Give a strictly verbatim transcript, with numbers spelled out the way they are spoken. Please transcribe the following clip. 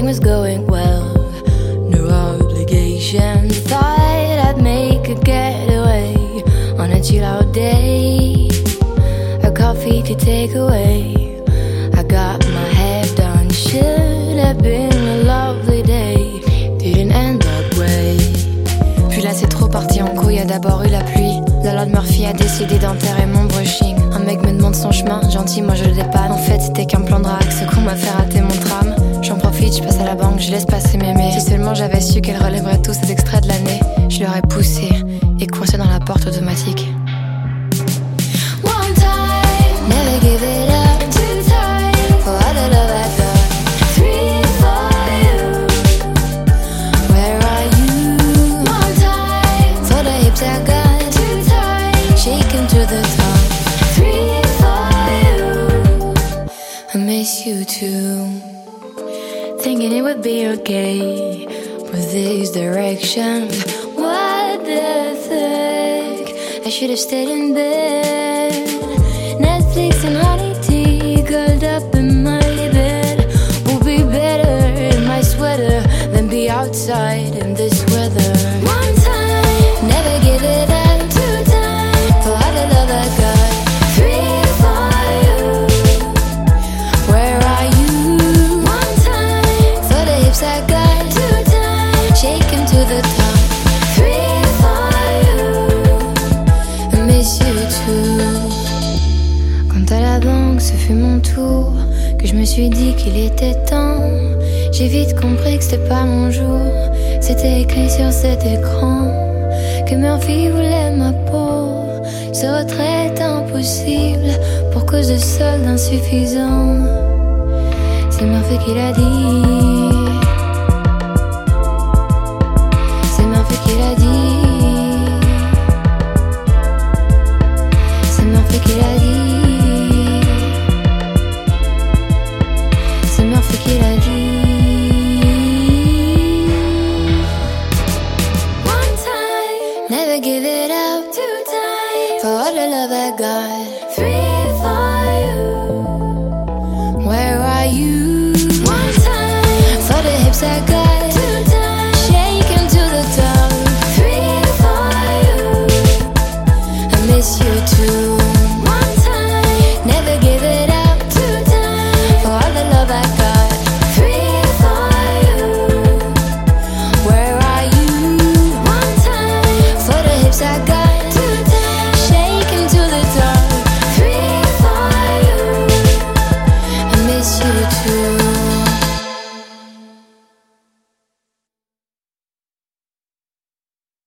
was going well, no obligation. Thought I'd make a getaway on a chill out day. A coffee to take away. I got my head done. Should have been a lovely day. Didn't end that way. Puis là c'est trop parti en couille. Y'a d'abord eu la pluie. La Lord Murphy a décidé d'enterrer mon brushing. Un mec me demande son chemin, gentil moi je le dépanne. En fait c'était qu'un plan de drague, ce qu'on m'a fait rater mon tram. J'en profite, je passe à la banque, je laisse passer mes mails. Si seulement j'avais su qu'elle relèverait tous ces extraits de l'année, je l'aurais poussé et coincé dans la porte automatique. One time, never give it up. Two times, for all the love I got. Three for you. Where are you? One time, for the hips I got. Two times, shaking to the top. Three for you. I miss you too. Thinking it would be okay with these directions. What the fuck? I should have stayed in bed. Netflix and honey tea, curled up in my bed. Will be better in my sweater than be outside in this weather. One time, never give it up. Two times, for all the love I got. Three for you. Where are you? One time, for the hips I got. Two times, shaking to the top. Three for you. I miss you too. Quand à la banque ce fut mon tour, que je me suis dit qu'il était temps, j'ai vite compris que c'était pas mon jour. C'était écrit sur cet écran que Murphy voulait ma peau. Ce retrait est impossible pour cause de solde insuffisant. C'est Murphy qui l'a dit. C'est Murphy qui l'a dit. C'est Murphy qui l'a dit. C'est Murphy qui l'a dit. One time, never give it up. Two times, for all the love I got. Three for you. Where are you? One time, for the hips I got.